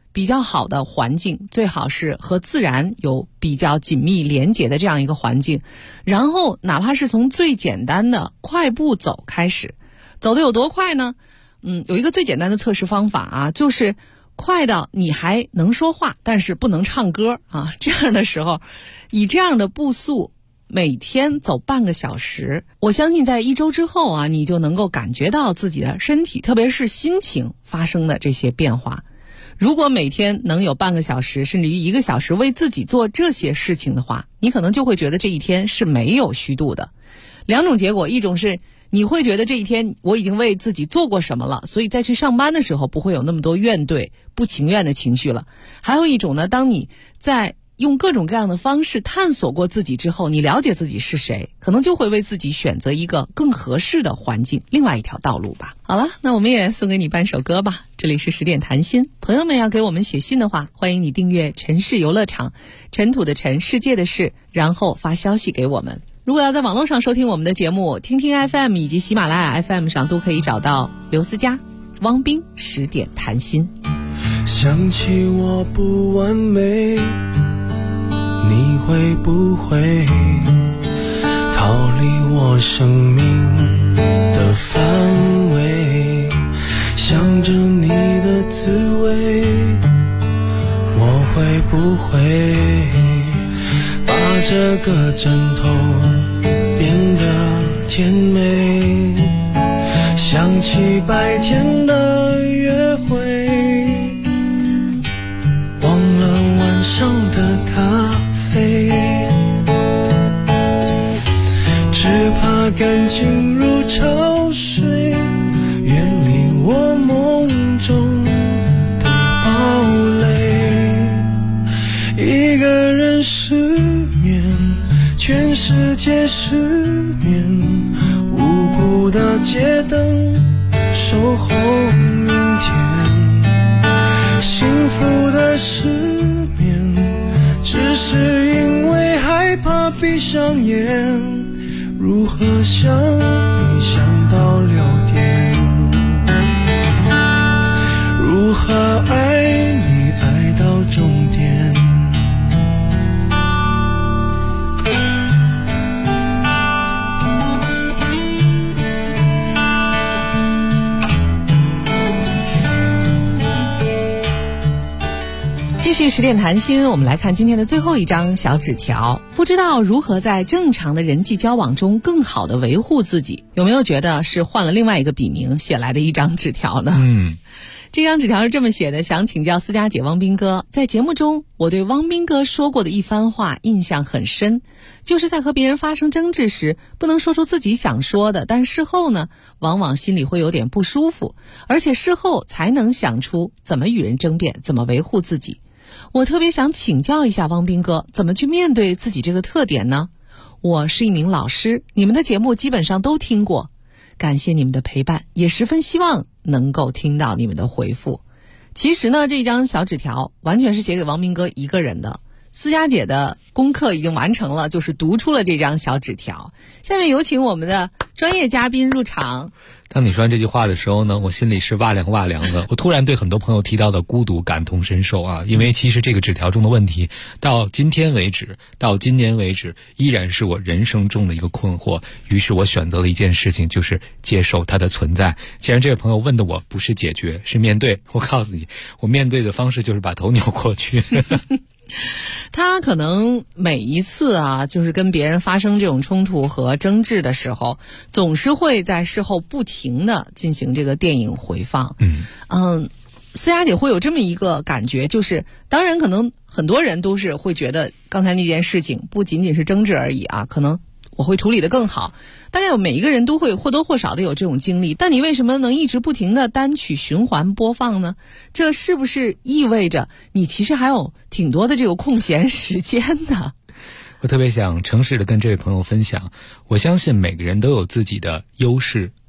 比较好的环境，最好是和自然有比较紧密连结的这样一个环境，然后哪怕是从最简单的快步走开始，走得有多快呢？有一个最简单的测试方法啊，就是快到你还能说话，但是不能唱歌啊，这样的时候，以这样的步速每天走半个小时，我相信在1周之后啊，你就能够感觉到自己的身体，特别是心情发生的这些变化。如果每天能有半个小时甚至于1个小时为自己做这些事情的话，你可能就会觉得这一天是没有虚度的。两种结果，一种是你会觉得这一天我已经为自己做过什么了，所以再去上班的时候不会有那么多怨怼不情愿的情绪了。还有一种呢，当你在用各种各样的方式探索过自己之后，你了解自己是谁，可能就会为自己选择一个更合适的环境，另外一条道路吧。好了，那我们也送给你半首歌吧。这里是10点谈心，朋友们要给我们写信的话，欢迎你订阅城市游乐场，尘土的尘，世界的事，然后发消息给我们。如果要在网络上收听我们的节目，听听 FM 以及喜马拉雅 FM 上都可以找到刘思佳、汪冰10点谈心。 想起我不完美，你会不会逃离我生命的范围？想着你的滋味，我会不会把这个枕头变得甜美？想起白天的约会，忘了晚上的咖啡，只怕感情如潮水，远离我梦中的堡垒。一个人失眠，全世界失眠，无辜的街灯守候明天。幸福的失眠，只是因为害怕闭上眼，如何想你想到6点，如何爱你爱到终点。 继续10点谈心，我们来看今天的最后一张小纸条。不知道如何在正常的人际交往中更好的维护自己，有没有觉得是换了另外一个笔名写来的一张纸条呢？这张纸条是这么写的：想请教思佳姐、汪斌哥，在节目中我对汪斌哥说过的一番话印象很深，就是在和别人发生争执时，不能说出自己想说的，但事后呢，往往心里会有点不舒服，而且事后才能想出怎么与人争辩，怎么维护自己。我特别想请教一下汪斌哥，怎么去面对自己这个特点呢？我是一名老师，你们的节目基本上都听过，感谢你们的陪伴，也十分希望能够听到你们的回复。其实呢，这张小纸条完全是写给汪斌哥一个人的。思佳姐的功课已经完成了，就是读出了这张小纸条。下面有请我们的专业嘉宾入场。 当你说完这句话的时候呢，我心里是哇凉哇凉的。我突然对很多朋友提到的孤独感同身受啊，因为其实这个纸条中的问题，到今天为止，到今年为止，依然是我人生中的一个困惑。于是我选择了一件事情，就是接受它的存在。既然这位朋友问的我不是解决，是面对，我告诉你，我面对的方式就是把头扭过去。 他可能每一次啊，就是跟别人发生这种冲突和争执的时候，总是会在事后不停的进行这个电影回放。思佳姐会有这么一个感觉，就是当然可能很多人都是会觉得刚才那件事情不仅仅是争执而已啊，可能我会处理得更好。大概每一个人都会或多或少的有这种经历，但你为什么能一直不停的单曲循环播放呢？这是不是意味着你其实还有挺多的这个空闲时间呢？ 我特别想诚实的跟这位朋友分享，我相信每个人都有自己的优势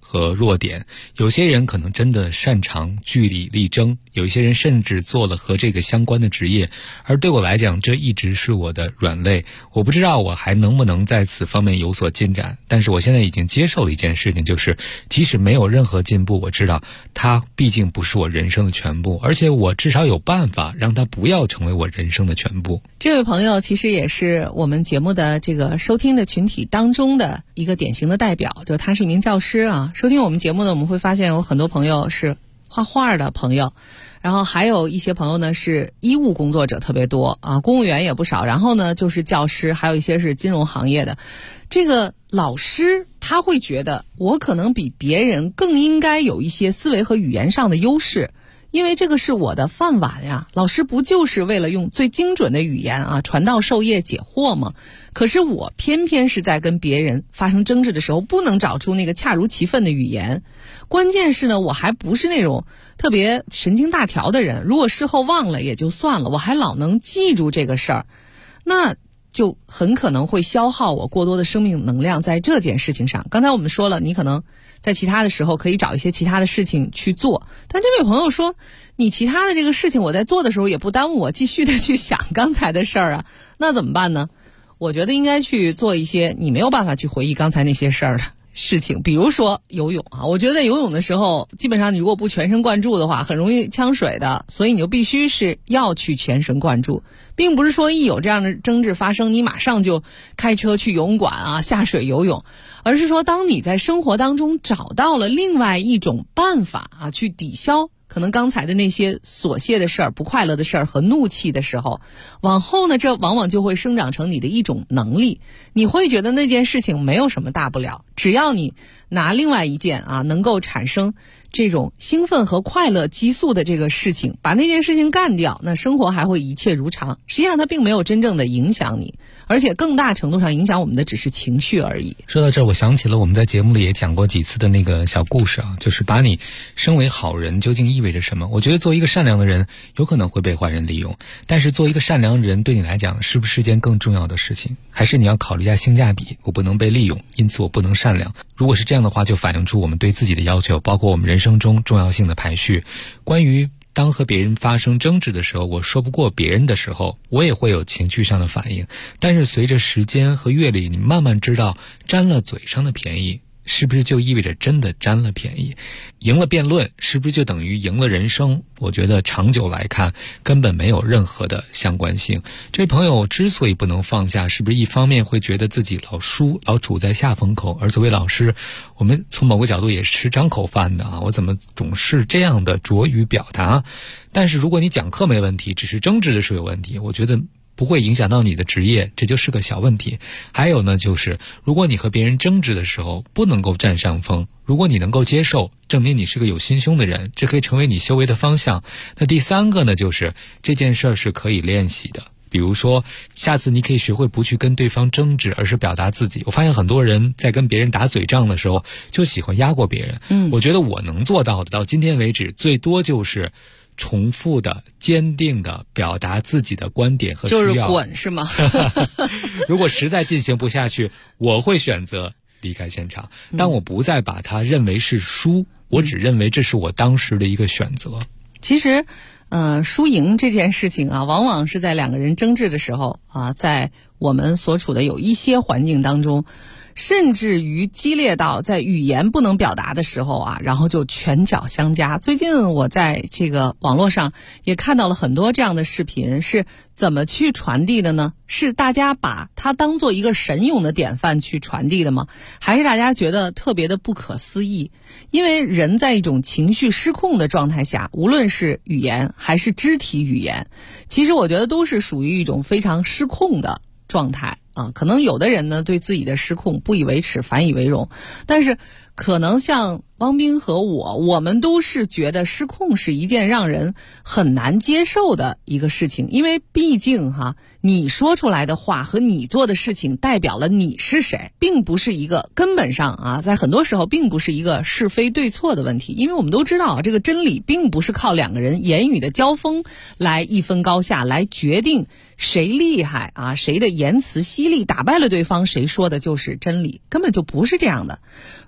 和弱点。有些人可能真的擅长据理力争，有一些人甚至做了和这个相关的职业，而对我来讲，这一直是我的软肋。我不知道我还能不能在此方面有所进展，但是我现在已经接受了一件事情，就是即使没有任何进步，我知道它毕竟不是我人生的全部，而且我至少有办法让它不要成为我人生的全部。 这位朋友其实也是我们节目的这个收听的群体当中的一个典型的代表，就他是一名教师啊。收听我们节目呢，我们会发现有很多朋友是画画的朋友，然后还有一些朋友呢是医务工作者特别多啊，公务员也不少，然后呢就是教师，还有一些是金融行业的。这个老师他会觉得我可能比别人更应该有一些思维和语言上的优势，因为这个是我的饭碗呀，老师不就是为了用最精准的语言啊传道授业解惑吗？可是我偏偏是在跟别人发生争执的时候不能找出那个恰如其分的语言，关键是呢我还不是那种特别神经大条的人，如果事后忘了也就算了，我还老能记住这个事儿，那就很可能会消耗我过多的生命能量在这件事情上。刚才我们说了，你可能在其他的时候可以找一些其他的事情去做，但这位朋友说你其他的这个事情我在做的时候也不耽误我继续的去想刚才的事儿啊，那怎么办呢？我觉得应该去做一些你没有办法去回忆刚才那些事儿的事情，比如说游泳啊。我觉得在游泳的时候基本上你如果不全神贯注的话很容易呛水的，所以你就必须是要去全神贯注，并不是说一有这样的争执发生你马上就开车去游泳馆啊下水游泳，而是说当你在生活当中找到了另外一种办法啊去抵消可能刚才的那些琐屑的事儿、不快乐的事儿和怒气的时候，往后呢这往往就会生长成你的一种能力，你会觉得那件事情没有什么大不了，只要你拿另外一件啊能够产生这种兴奋和快乐激素的这个事情把那件事情干掉，那生活还会一切如常。实际上它并没有真正的影响你，而且更大程度上影响我们的只是情绪而已。 说到这儿，我想起了我们在节目里也讲过几次的那个小故事啊，就是把你升为好人究竟意味着什么。我觉得做一个善良的人有可能会被坏人利用，但是做一个善良的人对你来讲是不是一件更重要的事情，还是你要考虑一下性价比，我不能被利用，因此我不能善良。如果是这样的话，就反映出我们对自己的要求，包括我们人生中重要性的排序。关于当和别人发生争执的时候，我说不过别人的时候，我也会有情绪上的反应，但是随着时间和阅历，你慢慢知道沾了嘴上的便宜是不是就意味着真的沾了便宜，赢了辩论是不是就等于赢了人生？我觉得长久来看根本没有任何的相关性。这朋友之所以不能放下，是不是一方面会觉得自己老输，老处在下风口，而作为老师我们从某个角度也是吃张口饭的啊，我怎么总是这样的拙语表达？但是如果你讲课没问题，只是争执的时候有问题，我觉得不会影响到你的职业，这就是个小问题。还有呢，就是如果你和别人争执的时候不能够占上风，如果你能够接受，证明你是个有心胸的人，这可以成为你修为的方向。那第三个呢，就是这件事儿是可以练习的。比如说下次你可以学会不去跟对方争执，而是表达自己。我发现很多人在跟别人打嘴仗的时候就喜欢压过别人。我觉得我能做到的到今天为止最多就是重复的坚定的表达自己的观点和需要， 就是滚是吗？ 如果实在进行不下去，我会选择离开现场，但我不再把它认为是输，我只认为这是我当时的一个选择。 其实输赢这件事情啊，往往是在两个人争执的时候啊，在我们所处的有一些环境当中，甚至于激烈到在语言不能表达的时候啊，然后就拳脚相加。最近我在这个网络上也看到了很多这样的视频，是怎么去传递的呢？是大家把它当做一个神勇的典范去传递的吗？还是大家觉得特别的不可思议？因为人在一种情绪失控的状态下，无论是语言还是肢体语言，其实我觉得都是属于一种非常失控的状态啊。可能有的人呢对自己的失控不以为耻，反以为荣，但是可能像汪冰和我们都是觉得失控是一件让人很难接受的一个事情，因为毕竟你说出来的话和你做的事情代表了你是谁，并不是一个根本上在很多时候并不是一个是非对错的问题。因为我们都知道这个真理并不是靠两个人言语的交锋来一分高下，来决定谁厉害谁的言辞犀利打败了对方，谁说的就是真理，根本就不是这样的。如果真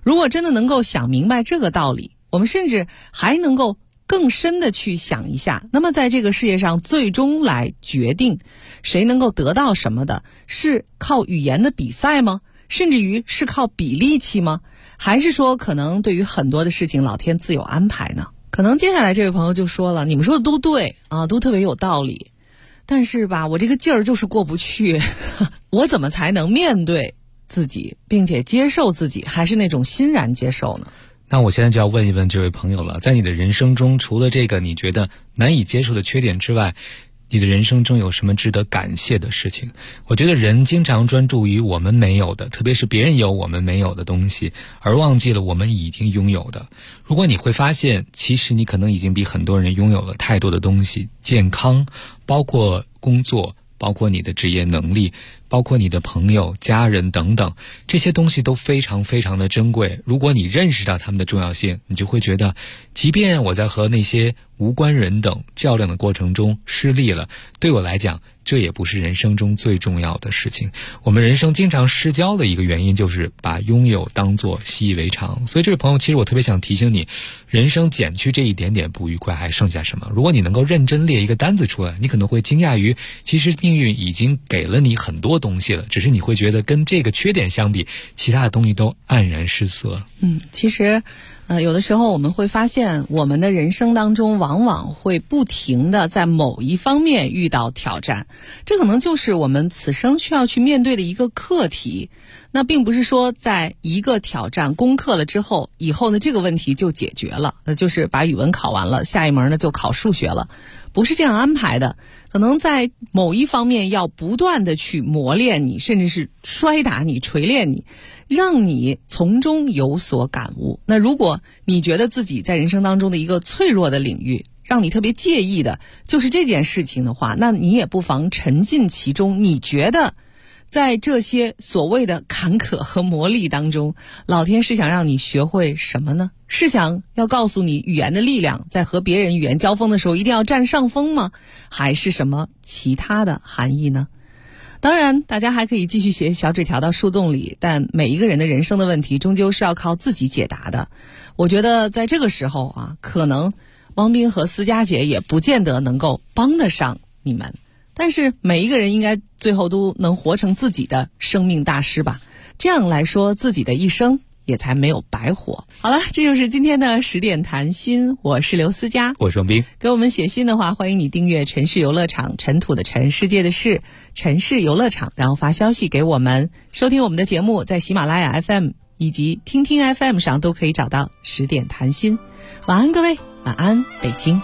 真的能够想明白这个道理，我们甚至还能够更深的去想一下，那么在这个世界上最终来决定谁能够得到什么的，是靠语言的比赛吗？甚至于是靠比力气吗？还是说可能对于很多的事情老天自有安排呢？可能接下来这位朋友就说了，你们说的都对啊，都特别有道理，但是吧，我这个劲儿就是过不去我怎么才能面对自己并且接受自己，还是那种欣然接受呢？ 那我现在就要问一问这位朋友了，在你的人生中，除了这个你觉得难以接受的缺点之外，你的人生中有什么值得感谢的事情？我觉得人经常专注于我们没有的，特别是别人有我们没有的东西，而忘记了我们已经拥有的。如果你会发现，其实你可能已经比很多人拥有了太多的东西，健康，包括工作，包括你的职业能力，包括你的朋友、家人等等，这些东西都非常非常的珍贵。如果你认识到他们的重要性，你就会觉得，即便我在和那些无关人等较量的过程中失利了，对我来讲，这也不是人生中最重要的事情。我们人生经常失焦的一个原因，就是把拥有当作习以为常。所以这位朋友，其实我特别想提醒你，人生减去这一点点不愉快，还剩下什么？如果你能够认真列一个单子出来，你可能会惊讶于，其实命运已经给了你很多东西了，只是你会觉得跟这个缺点相比，其他的东西都黯然失色了。 其实有的时候我们会发现，我们的人生当中往往会不停的在某一方面遇到挑战，这可能就是我们此生需要去面对的一个课题。那并不是说在一个挑战攻克了之后，以后呢这个问题就解决了，那就是把语文考完了，下一门呢就考数学了，不是这样安排的。可能在某一方面要不断的去磨练你，甚至是摔打你、锤炼你，让你从中有所感悟。那如果你觉得自己在人生当中的一个脆弱的领域，让你特别介意的就是这件事情的话，那你也不妨沉浸其中。你觉得在这些所谓的坎坷和磨砺当中，老天是想让你学会什么呢？是想要告诉你语言的力量，在和别人语言交锋的时候一定要占上风吗？还是什么其他的含义呢？当然大家还可以继续写小纸条到树洞里，但每一个人的人生的问题终究是要靠自己解答的。我觉得在这个时候啊，可能汪斌和思佳姐也不见得能够帮得上你们，但是每一个人应该最后都能活成自己的生命大师吧，这样来说自己的一生也才没有白活。好了，这就是今天的10点谈心，我是刘思佳， 我是王斌。 给我们写信的话，欢迎你订阅城市游乐场，尘土的尘，世界的世，城市游乐场，然后发消息给我们。收听我们的节目，在喜马拉雅 FM 以及听听 FM 上都可以找到10点谈心。晚安各位，晚安北京。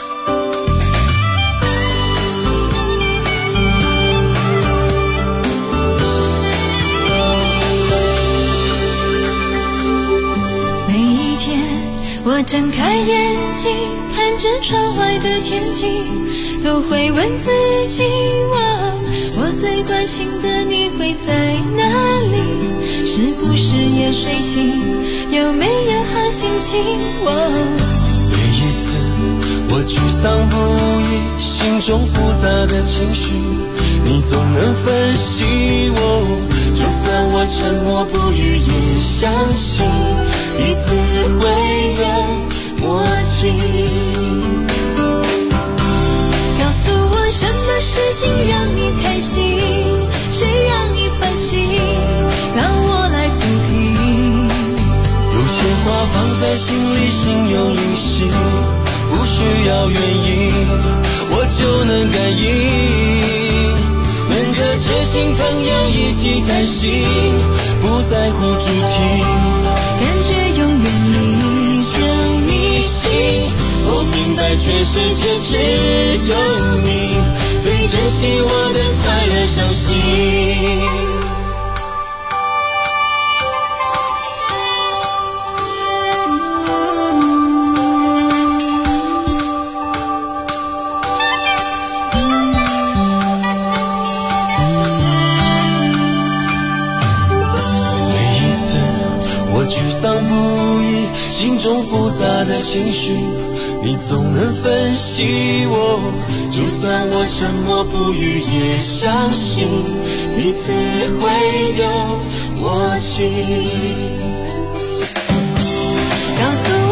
我睁开眼睛，看着窗外的天气，都会问自己，我最关心的你会在哪里？是不是也睡醒？有没有好心情？ 每一次我沮丧不已，心中复杂的情绪，你总能分析我，就算我沉默不语，也相信彼此会有默契。 告诉我什么事情让你开心，谁让你烦心，让我来抚平。 有些话放在心里，心有灵犀，不需要原因，我就能感应。能和知心朋友一起开心，不在乎主题， 感觉永远离像迷信。我明白全世界只有你最珍惜我的快乐伤心。心中复杂的情绪，你总能分析我，就算我沉默不语，也相信彼此会有默契。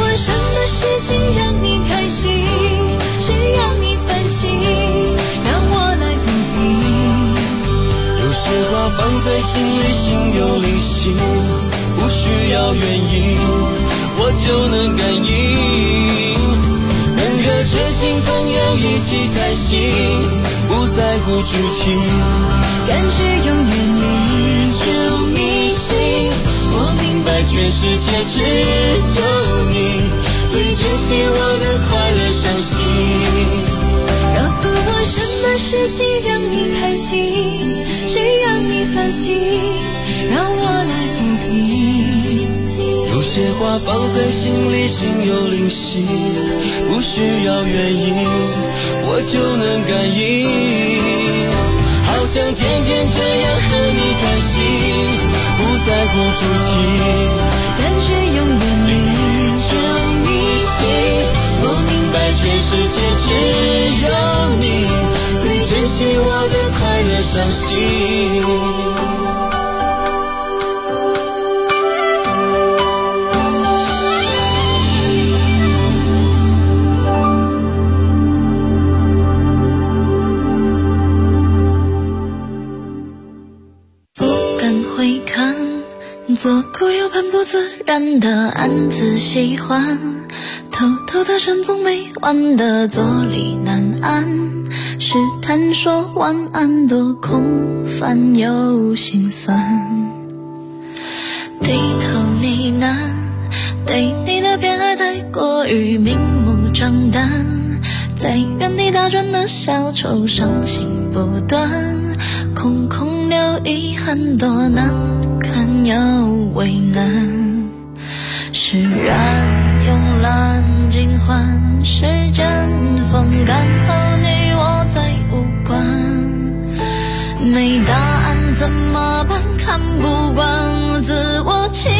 我什么事情让你开心，谁让你烦心，让我来抚平。 有些话放在心里，心有灵犀，不需要原因，我就能感应。能和知心朋友一起开心，不在乎主题， 感觉永远离就迷信。我明白全世界只有你最珍惜我的快乐伤心。告诉我什么事情让你开心，谁让你烦心，让我来抚平。 有些话放在心里，心有灵犀，不需要原因，我就能感应。好想天天这样和你开心，不在乎主题， 感觉永远离就迷信。我明白全世界只有你最珍惜我的快乐伤心。 做过又盼不自然的暗自喜欢，偷偷的神总没完的坐立难安，试探说晚安多空泛又心酸，低头呢喃，对你的偏爱太过于明目张胆，在原地打转的小丑伤心不断，空空留遗憾多难看又为难，释然慵懒尽欢，时间风干和你我再无关，没答案怎么办，看不惯自我欺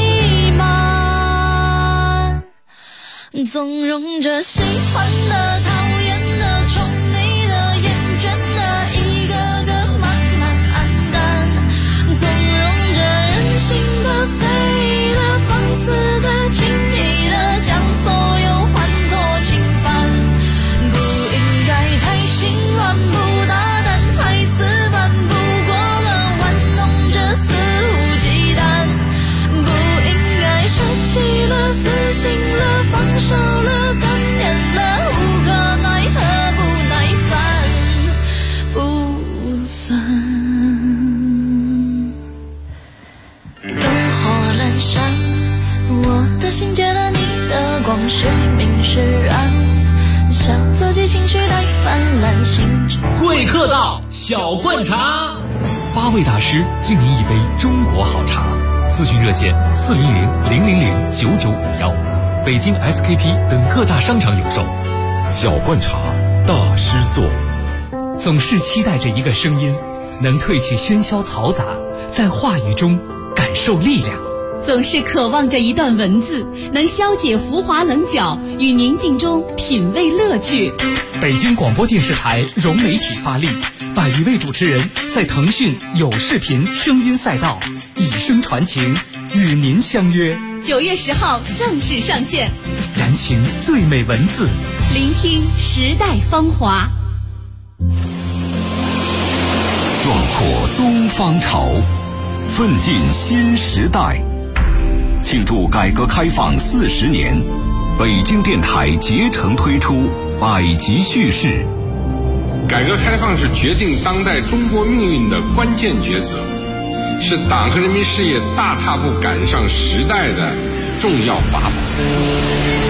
瞒，纵容着喜欢的讨厌的宠你的厌倦的一个个慢慢黯淡，纵容着任性的随意的放肆的轻易的将所有欢脱侵犯，不应该太心软不大胆太死板，不过了玩弄着肆无忌惮，不应该舍弃了死心了放手了断念了无可奈何不耐烦不算，灯火阑珊，我的心借了你的光是明是暗，笑自己情绪太泛滥，心智贵客到，小灌茶，8位大师敬您一杯中国好茶。咨询热线400-000-9951，北京 SKP 等各大商场有售。 小灌茶大师座。 总是期待着一个声音，能褪去喧嚣嘈杂，在话语中感受力量。 总是渴望着一段文字，能消解浮华棱角，与宁静中品味乐趣。 北京广播电视台融媒体发力，100余位主持人在腾讯有视频声音赛道以声传情，与您相约。 9月10号正式上线， 燃情最美文字， 聆听时代芳华， 壮阔东方潮，奋进新时代。庆祝改革开放40年，北京电台竭诚推出100集叙事。 改革开放是决定当代中国命运的关键抉择，是党和人民事业大踏步赶上时代的重要法宝。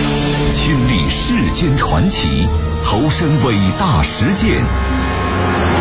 亲历世间传奇，投身伟大实践。